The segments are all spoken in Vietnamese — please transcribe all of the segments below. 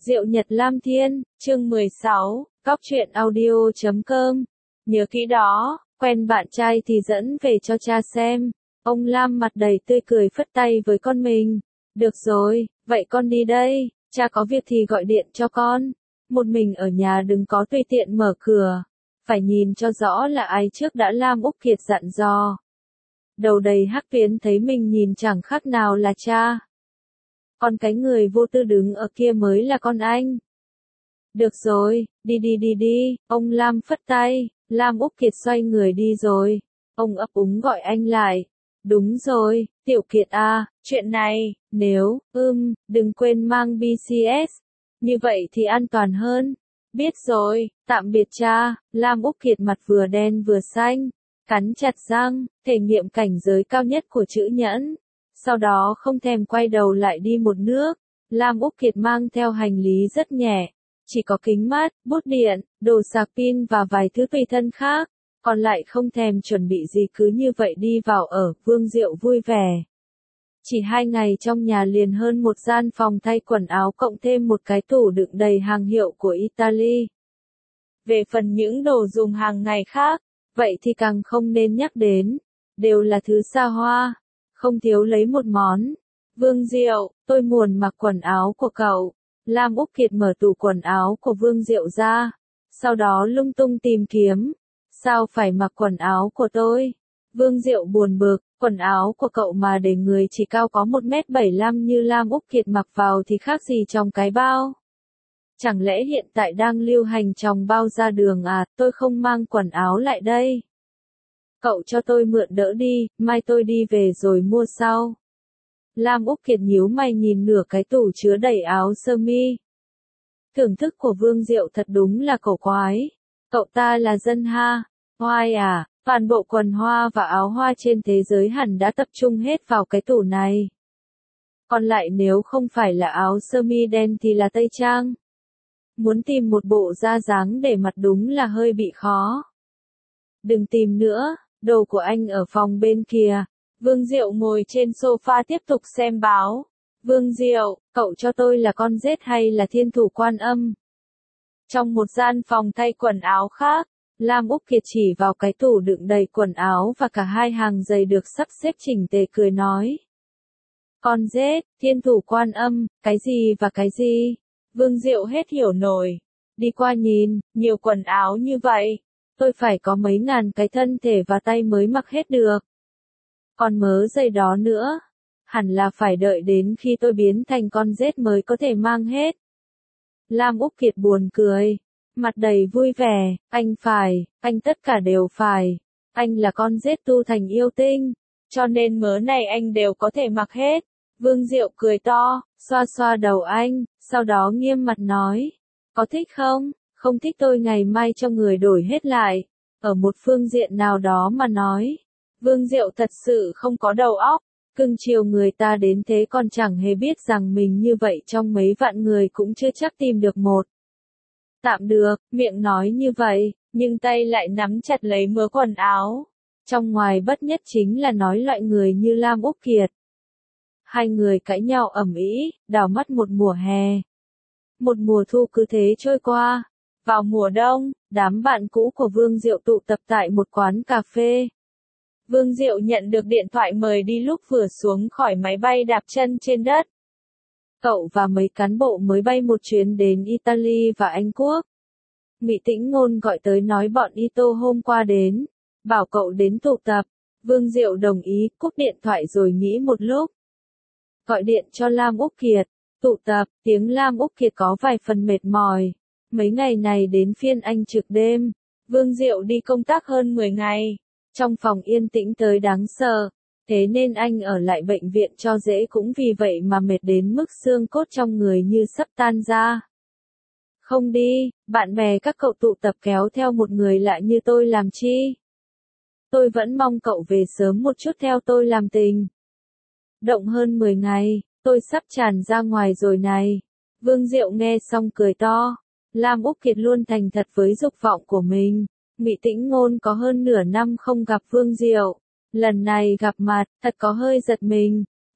Diệu Nhật Lam Thiên, chương 16, Cóc truyện audio.com. Nhớ kỹ đó, quen bạn trai thì dẫn về cho cha xem. Ông Lam mặt đầy tươi cười phất tay với con mình. Được rồi, vậy con đi đây, cha có việc thì gọi điện cho con. Một mình ở nhà đừng có tùy tiện mở cửa. Phải nhìn cho rõ là ai trước đã, Lam Úc Kiệt dặn dò. Đầu đầy hắc tuyến thấy mình nhìn chẳng khác nào là cha. Còn cái người vô tư đứng ở kia mới là con anh. Được rồi, đi, ông Lam phất tay, Lam Úc Kiệt xoay người đi rồi. Ông ấp úng gọi anh lại. Đúng rồi, Tiểu Kiệt à, chuyện này, nếu, đừng quên mang BCS. Như vậy thì an toàn hơn. Biết rồi, tạm biệt cha. Lam Úc Kiệt mặt vừa đen vừa xanh, cắn chặt răng, thể nghiệm cảnh giới cao nhất của chữ nhẫn. Sau đó không thèm quay đầu lại đi một nước. Lam Úc Kiệt mang theo hành lý rất nhẹ. Chỉ có kính mát, bút điện, đồ sạc pin và vài thứ tùy thân khác. Còn lại không thèm chuẩn bị gì, cứ như vậy đi vào ở. Vương Diệu vui vẻ. Chỉ 2 ngày trong nhà liền hơn một gian phòng thay quần áo cộng thêm một cái tủ đựng đầy hàng hiệu của Italy. Về phần những đồ dùng hàng ngày khác, vậy thì càng không nên nhắc đến. Đều là thứ xa hoa. Không thiếu lấy một món. Vương Diệu, tôi muốn mặc quần áo của cậu. Lam Úc Kiệt mở tủ quần áo của Vương Diệu ra. Sau đó lung tung tìm kiếm. Sao phải mặc quần áo của tôi? Vương Diệu buồn bực, quần áo của cậu mà để người chỉ cao có 1m75 như Lam Úc Kiệt mặc vào thì khác gì trong cái bao? Chẳng lẽ hiện tại đang lưu hành trong bao ra đường à? Tôi không mang quần áo lại đây. Cậu cho tôi mượn đỡ đi, mai tôi đi về rồi mua sau. Lam Úc Kiệt nhíu mày nhìn nửa cái tủ chứa đầy áo sơ mi. Thưởng thức của Vương Diệu thật đúng là cổ quái. Cậu ta là dân Hoa à, toàn bộ quần hoa và áo hoa trên thế giới hẳn đã tập trung hết vào cái tủ này. Còn lại nếu không phải là áo sơ mi đen thì là tây trang. Muốn tìm một bộ da dáng để mặc đúng là hơi bị khó. Đừng tìm nữa, đồ của anh ở phòng bên kia. Vương Diệu ngồi trên sofa tiếp tục xem báo. Vương Diệu, cậu cho tôi là con rết hay là thiên thủ Quan Âm? Trong một gian phòng thay quần áo khác, Lam Úc Kiệt chỉ vào cái tủ đựng đầy quần áo và cả 2 hàng giày được sắp xếp chỉnh tề cười nói. Con rết, thiên thủ Quan Âm, cái gì và cái gì? Vương Diệu hết hiểu nổi. Đi qua nhìn, nhiều quần áo như vậy. Tôi phải có mấy ngàn cái thân thể và tay mới mặc hết được. Còn mớ giày đó nữa. Hẳn là phải đợi đến khi tôi biến thành con rết mới có thể mang hết. Lam Úc Kiệt buồn cười. Mặt đầy vui vẻ. Anh tất cả đều phải. Anh là con rết tu thành yêu tinh. Cho nên mớ này anh đều có thể mặc hết. Vương Diệu cười to, xoa xoa đầu anh, sau đó nghiêm mặt nói. Có thích không? Không thích tôi ngày mai cho người đổi hết lại. Ở một phương diện nào đó mà nói. Vương Diệu thật sự không có đầu óc. Cưng chiều người ta đến thế còn chẳng hề biết rằng mình như vậy trong mấy vạn người cũng chưa chắc tìm được một. Tạm được, miệng nói như vậy, nhưng tay lại nắm chặt lấy mớ quần áo. Trong ngoài bất nhất chính là nói loại người như Lam Úc Kiệt. 2 người cãi nhau ầm ĩ, đảo mắt một mùa hè. Một mùa thu cứ thế trôi qua. Vào mùa đông, đám bạn cũ của Vương Diệu tụ tập tại một quán cà phê. Vương Diệu nhận được điện thoại mời đi lúc vừa xuống khỏi máy bay đạp chân trên đất. Cậu và mấy cán bộ mới bay một chuyến đến Italy và Anh Quốc. Mị Tĩnh Ngôn gọi tới nói bọn Ito hôm qua đến. Bảo cậu đến tụ tập. Vương Diệu đồng ý, cúp điện thoại rồi nghĩ một lúc. Gọi điện cho Lam Úc Kiệt. Tụ tập, tiếng Lam Úc Kiệt có vài phần mệt mỏi. Mấy ngày này đến phiên anh trực đêm. Vương Diệu đi công tác hơn 10 ngày. Trong phòng yên tĩnh tới đáng sợ. Thế nên anh ở lại bệnh viện cho dễ, cũng vì vậy mà mệt đến mức xương cốt trong người như sắp tan ra. Không đi, bạn bè các cậu tụ tập kéo theo một người lạ như tôi làm chi? Tôi vẫn mong cậu về sớm một chút theo tôi làm tình. Động hơn 10 ngày, tôi sắp tràn ra ngoài rồi này. Vương Diệu nghe xong cười to. Lam Úc Kiệt luôn thành thật với dục vọng của mình. Mị Tĩnh Ngôn có hơn nửa năm không gặp Vương Diệu. Lần này gặp mặt, thật có hơi giật mình.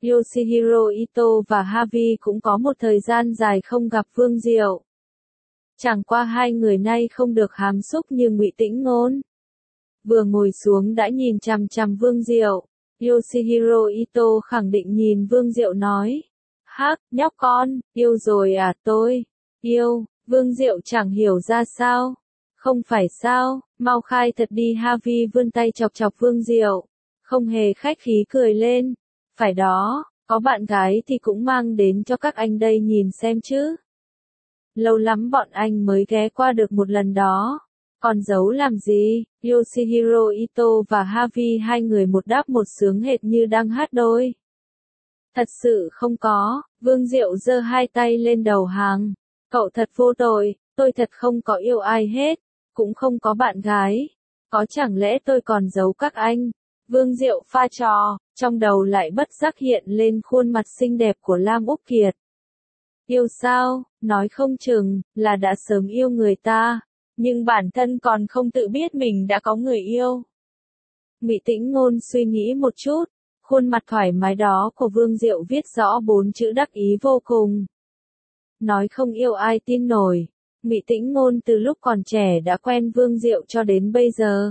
Yoshihiro Ito và Havi cũng có một thời gian dài không gặp Vương Diệu. Chẳng qua hai người nay không được hàm xúc như Ngụy Tĩnh Ngôn. Vừa ngồi xuống đã nhìn chằm chằm Vương Diệu. Yoshihiro Ito khẳng định nhìn Vương Diệu nói. Hắc, nhóc con, yêu rồi à? Tôi yêu. Vương Diệu chẳng hiểu ra sao. Không phải sao, mau khai thật đi. Havi vươn tay chọc chọc Vương Diệu. Không hề khách khí cười lên. Phải đó, có bạn gái thì cũng mang đến cho các anh đây nhìn xem chứ. Lâu lắm bọn anh mới ghé qua được một lần đó. Còn giấu làm gì? Yoshihiro Ito và Havi hai người một đáp một sướng hệt như đang hát đôi. Thật sự không có. Vương Diệu giơ hai tay lên đầu hàng. Cậu thật vô tội, tôi thật không có yêu ai hết, cũng không có bạn gái. Có chẳng lẽ tôi còn giấu các anh? Vương Diệu pha trò, trong đầu lại bất giác hiện lên khuôn mặt xinh đẹp của Lam Úc Kiệt. Yêu sao? Nói không chừng là đã sớm yêu người ta, nhưng bản thân còn không tự biết mình đã có người yêu. Ngụy Tĩnh Ngôn suy nghĩ một chút, khuôn mặt thoải mái đó của Vương Diệu viết rõ 4 chữ đắc ý vô cùng. Nói không yêu ai tin nổi. Ngụy Tĩnh Ngôn từ lúc còn trẻ đã quen Vương Diệu cho đến bây giờ.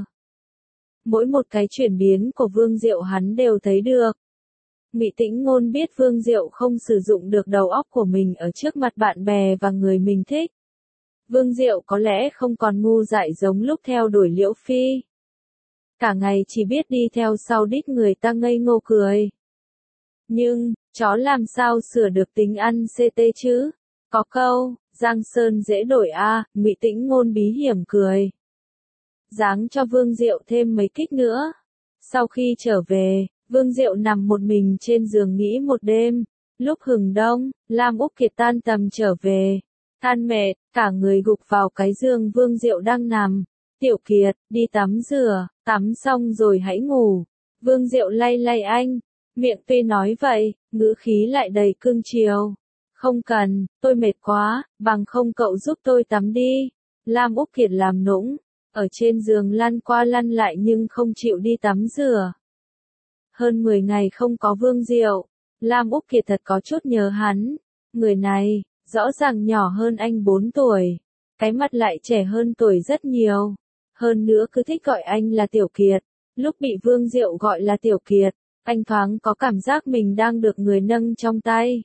Mỗi một cái chuyển biến của Vương Diệu hắn đều thấy được. Ngụy Tĩnh Ngôn biết Vương Diệu không sử dụng được đầu óc của mình ở trước mặt bạn bè và người mình thích. Vương Diệu có lẽ không còn ngu dại giống lúc theo đuổi Liễu Phi. Cả ngày chỉ biết đi theo sau đít người ta ngây ngô cười. Nhưng, chó làm sao sửa được tính ăn CT chứ? Có câu, Giang Sơn dễ đổi a. Ngụy Tĩnh Ngôn bí hiểm cười. Giáng cho Vương Diệu thêm mấy kích nữa. Sau khi trở về, Vương Diệu nằm một mình trên giường nghĩ một đêm. Lúc hừng đông, Lam Úc Kiệt tan tầm trở về. Than mệt, cả người gục vào cái giường Vương Diệu đang nằm. Tiểu Kiệt, đi tắm rửa, tắm xong rồi hãy ngủ. Vương Diệu lay lay anh. Miệng tuy nói vậy, ngữ khí lại đầy cương chiều. Không cần, tôi mệt quá, bằng không cậu giúp tôi tắm đi. Lam Úc Kiệt làm nũng, ở trên giường lăn qua lăn lại nhưng không chịu đi tắm rửa. Hơn 10 ngày không có Vương Diệu, Lam Úc Kiệt thật có chút nhớ hắn. Người này, rõ ràng nhỏ hơn anh 4 tuổi. Cái mặt lại trẻ hơn tuổi rất nhiều. Hơn nữa cứ thích gọi anh là Tiểu Kiệt. Lúc bị Vương Diệu gọi là Tiểu Kiệt, anh thoáng có cảm giác mình đang được người nâng trong tay.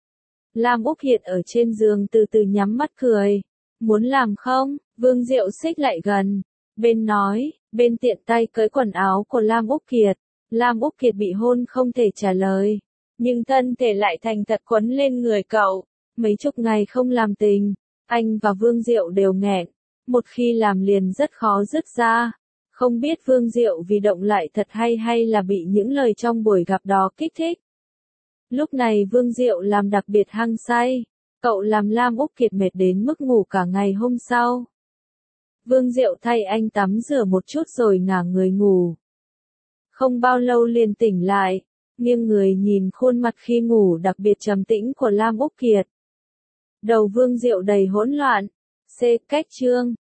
Lam Úc Kiệt ở trên giường từ từ nhắm mắt cười. Muốn làm không? Vương Diệu xích lại gần. Bên nói, bên tiện tay cởi quần áo của Lam Úc Kiệt. Lam Úc Kiệt bị hôn không thể trả lời. Nhưng thân thể lại thành thật quấn lên người cậu. Mấy chục ngày không làm tình, anh và Vương Diệu đều nghẹn. Một khi làm liền rất khó dứt ra. Không biết Vương Diệu vì động lại thật hay là bị những lời trong buổi gặp đó kích thích. Lúc này Vương Diệu làm đặc biệt hăng say. Cậu làm Lam Úc Kiệt mệt đến mức ngủ cả ngày hôm sau. Vương Diệu thay anh tắm rửa một chút rồi ngả người ngủ. Không bao lâu liền tỉnh lại, nghiêng người nhìn khuôn mặt khi ngủ đặc biệt trầm tĩnh của Lam Úc Kiệt. Đầu Vương Diệu đầy hỗn loạn. Cách chương